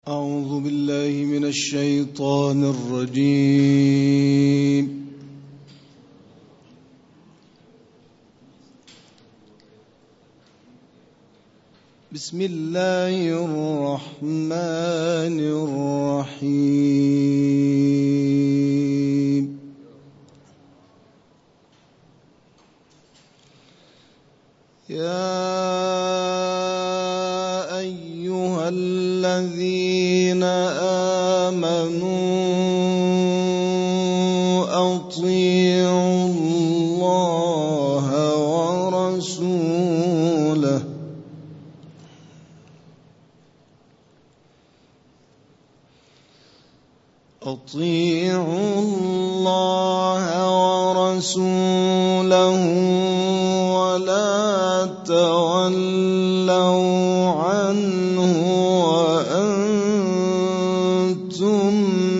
أعوذ بالله من الشيطان الرجيم. بسم الله الرحمن الرحيم. يا أيها الذين آمنوا أطيعوا الله ورسوله ولا تولوا عنه وأنتم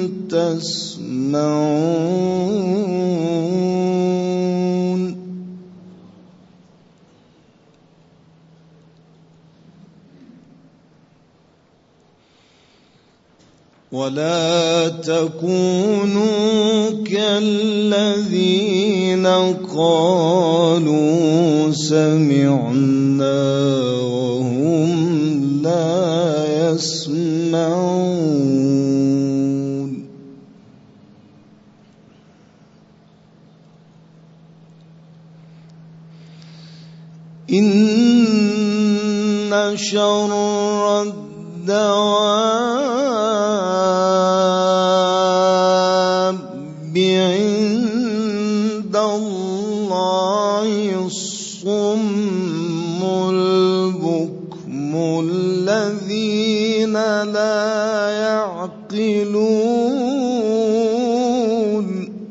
تسمعون. ولا تكونوا كالذين قالوا سمعنا وهم لا يسمعون. إن شر الدواب عند الله الصم البكم الذين لا يعقلون.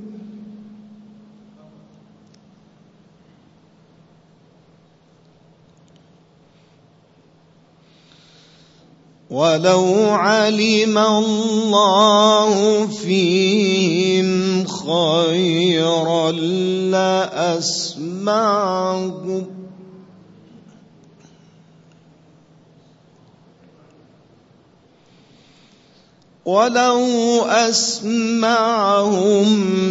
ولو علم الله فيهم خيرا لأسمعهم ولو أسمعهم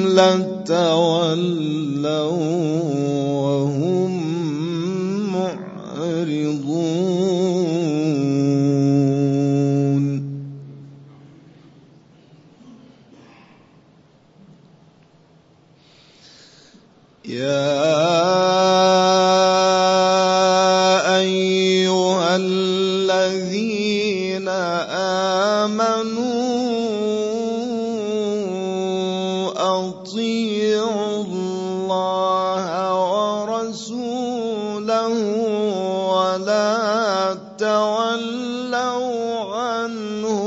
لتولوا وهم معرضون. يا أيها الذين آمنوا أطيعوا الله ورسوله ولا تولوا عنه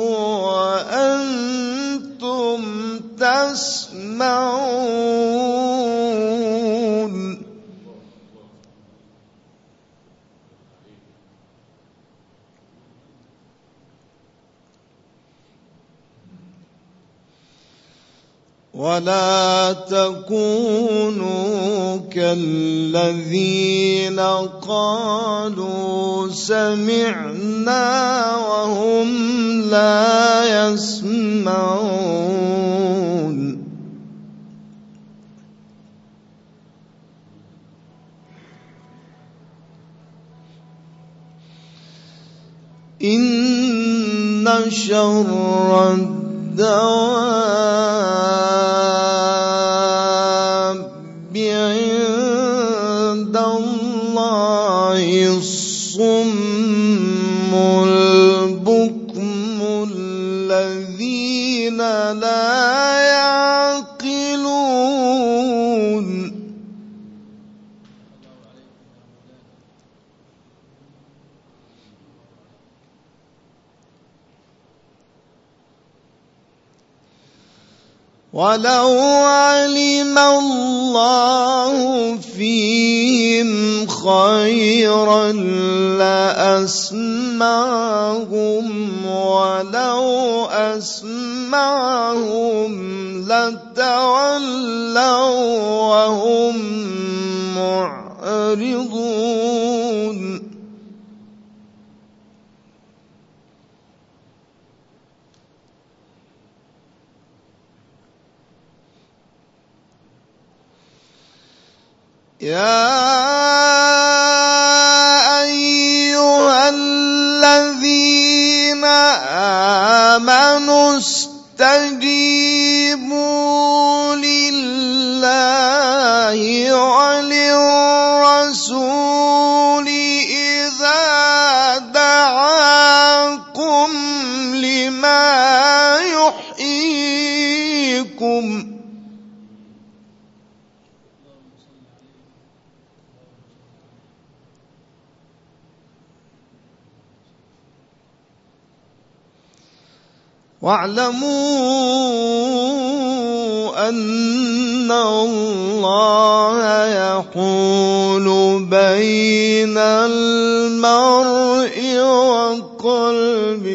وأنتم تسمعون. ولا تكونوا كالذين قالوا سمعنا وهم لا يسمعون. إن شر الدواب عند الله الصم البكم الذين لا يعقلون. ولو علم الله فيهم خيرا لأسمعهم ولو أسمعهم لتولوا وهم معرضون. يا أيها الذين آمنوا استجيبوا لله وللرسول إذا دعاكم لما يحييكم. واعلموا أن الله يحول بين المرء وقلبه.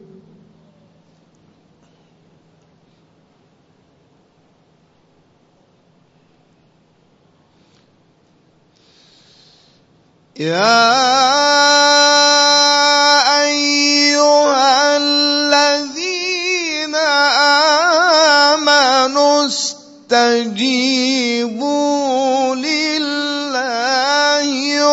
يا أيها الذين آمنوا استجيبوا لله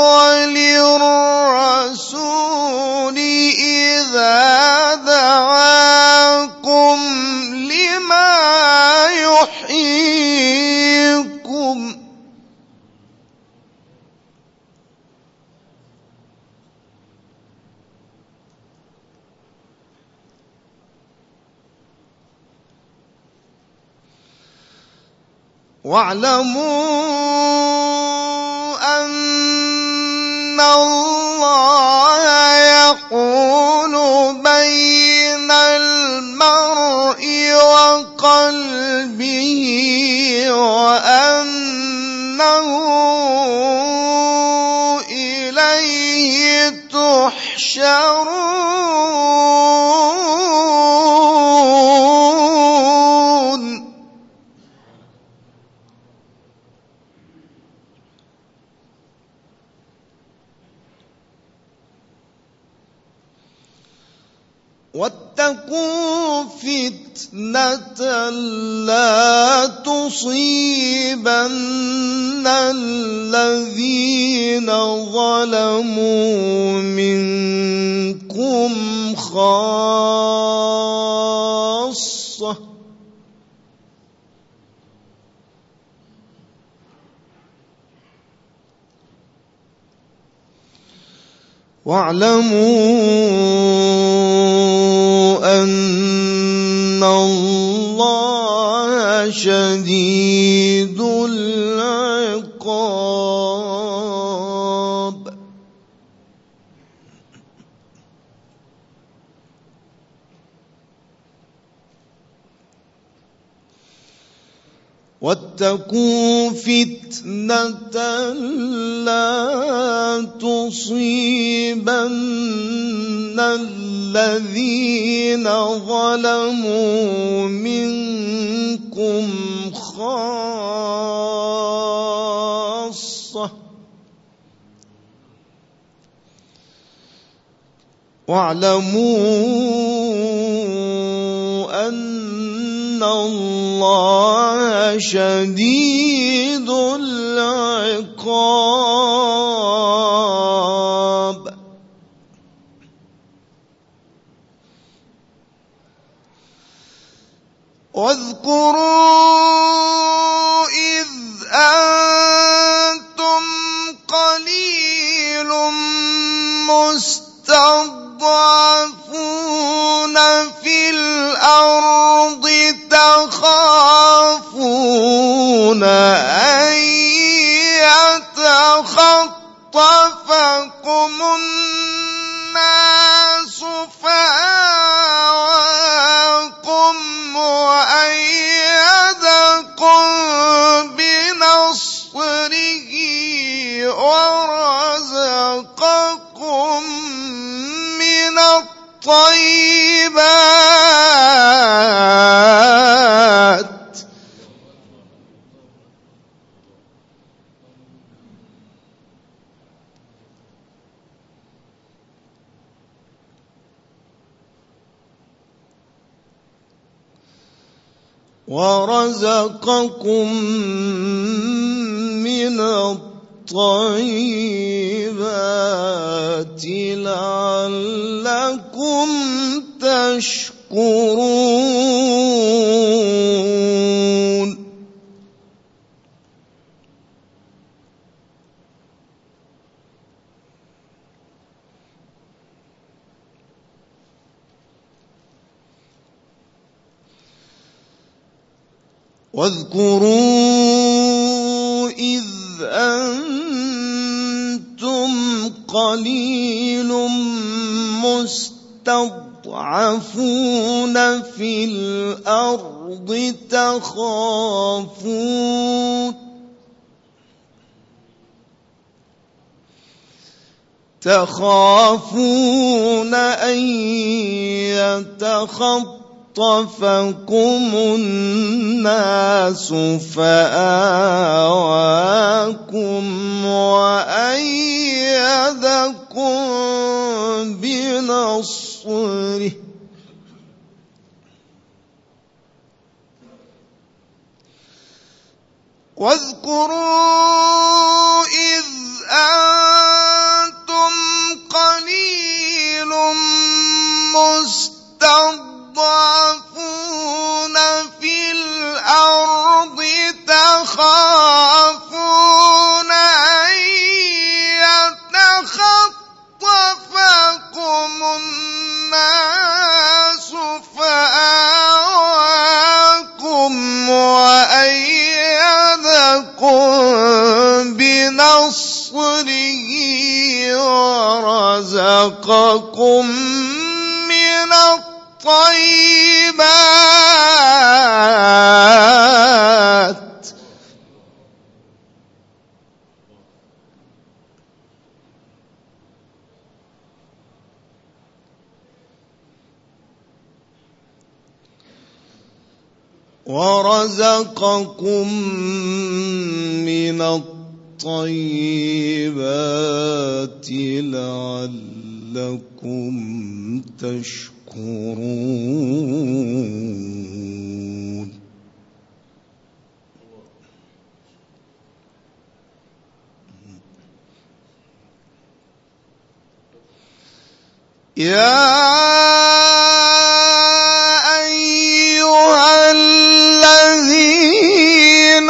وللرسول إذا دعاكم لما يحييكم. واعلموا أن الله يحول بين المرء وقلبه وأنه إليه تحشرون. واتقوا فتنة لا تصيبن الذين ظلموا منكم خاصة. واعلموا أن الله شديد العقاب. واتقوا فتنة لا تصيبن الذين ظلموا منكم خاصة. واعلموا أن الله شديد العقاب. واذكروا إذ أنتم قليل مستضعفون في الأرض تخافون أن يتخطفكم الناس فآواكم وأيدكم بنصره ورزقكم من الطيبات. ورزقكم من الطيبات لعلكم تشكرون. واذكروا إذ أنتم قليل مستضعفون في الأرض تخافون أن يتخطفكم الناس فآواكم وأيدكم بنصره واذكروا إذ أنتم قليل مستضعفون في الأرض تخافون أن يتخطفكم الناس فآواكم وأيدكم بنصره ورزقكم من الطيبات لعلكم تشكرون. يا أيها الذين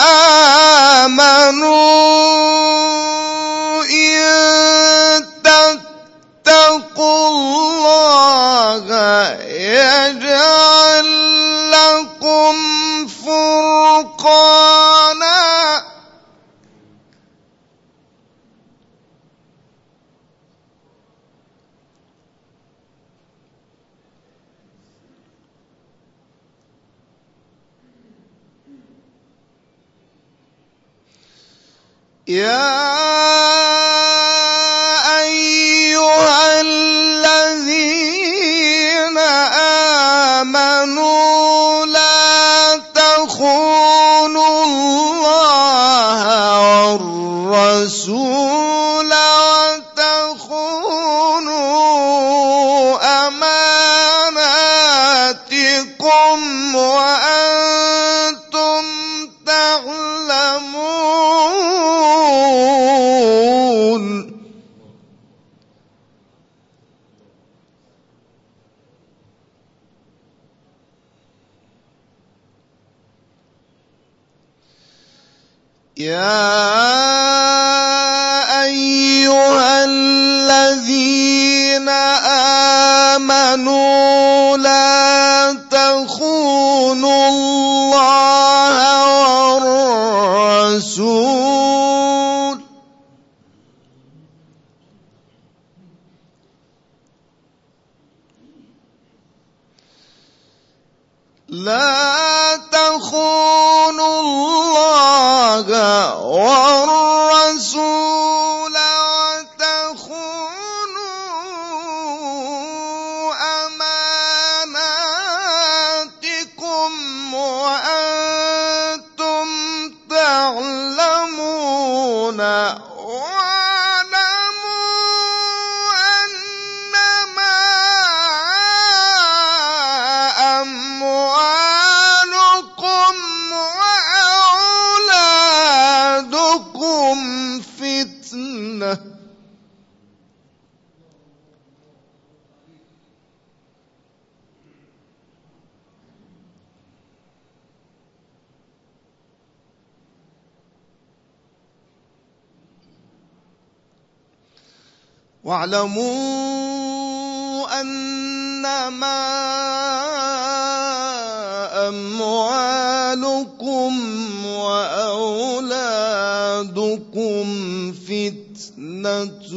آمنوا إن تتقوا الله يجعل لكم فرقانا يا أيها الذين آمنوا لا تخونوا الله والرسول وتخونوا أماناتكم وأنتم تعلمون. يا أيها الذين آمنوا لا تخونوا الله والرسول لا تخونوا الله والرسول وتخونوا أماناتكم وأنتم تعلمون. واعلموا أنما أموالكم واعلموا أنما أموالكم وأولادكم فتنة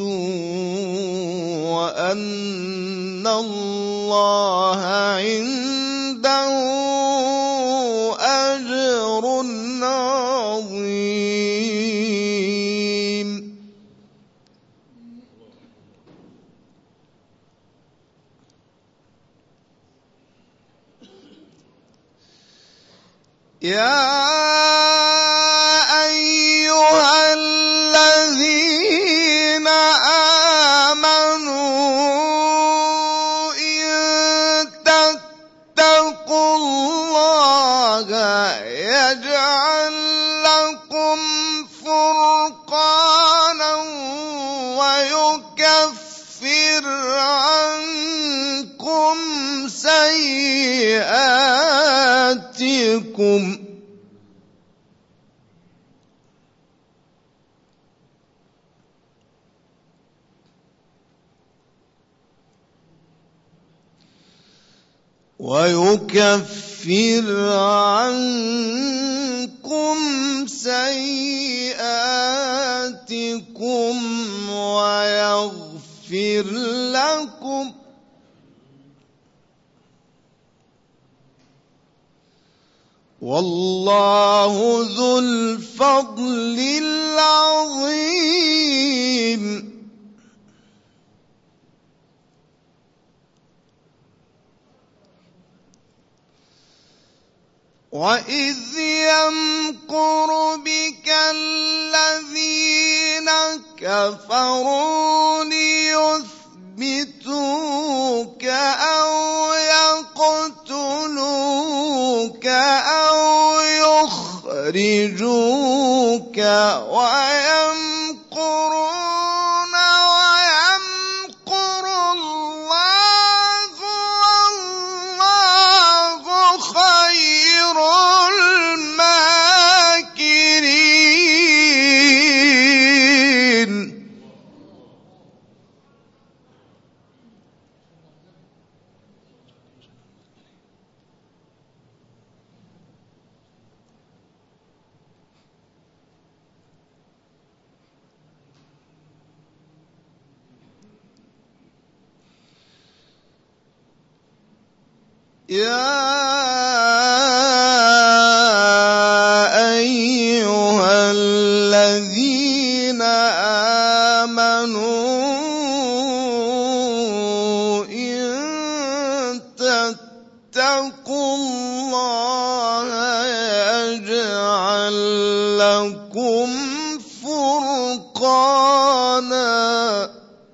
وأن الله عنده أجر عظيم. يا أيها الذين آمنوا إن تتقوا الله يجعل لكم فرقانا ويكفر عنكم سيئاتكم ويغفر لكم والله ذو الفضل العظيم. وإذ يمكر بك الذين كفروا ليثبتوك أو يقتلوك أو يخرجوك ويمكرون ويمكر الله والله خير الماكرين. يا أيها الذين آمنوا إن تتقوا الله يجعل لكم فرقانا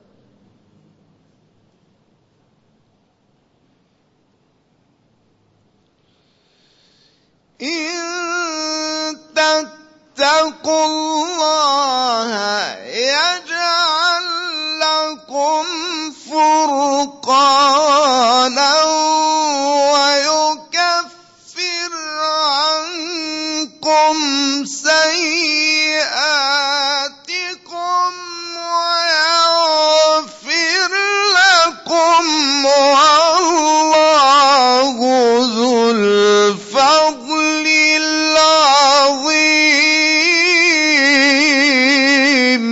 إن تتقوا الله يجعل لكم فرقانا ويكفر عنكم سيئاتكم ويغفر لكم والله ذو الفضل العظيم.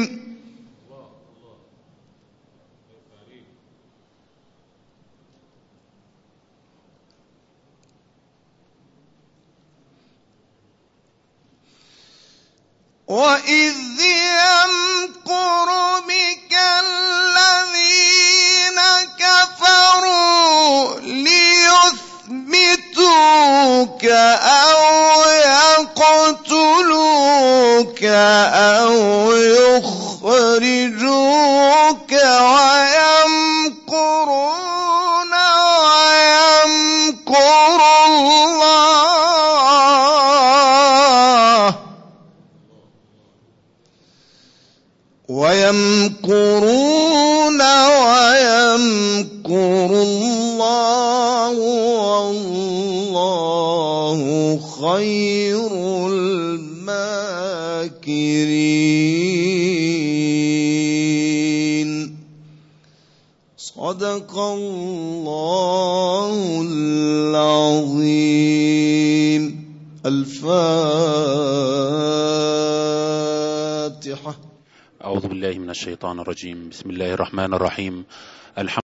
وإذ يمكر بك الذين كفروا ليثبتوك أو يقتلوك أو يخرجوك ويمكرون ويمكر الله ويمكرون ويمكر الله والله خير الماكرين. صدق الله العظيم. الفاتحة. أعوذ بالله من الشيطان الرجيم. بسم الله الرحمن الرحيم. الحمد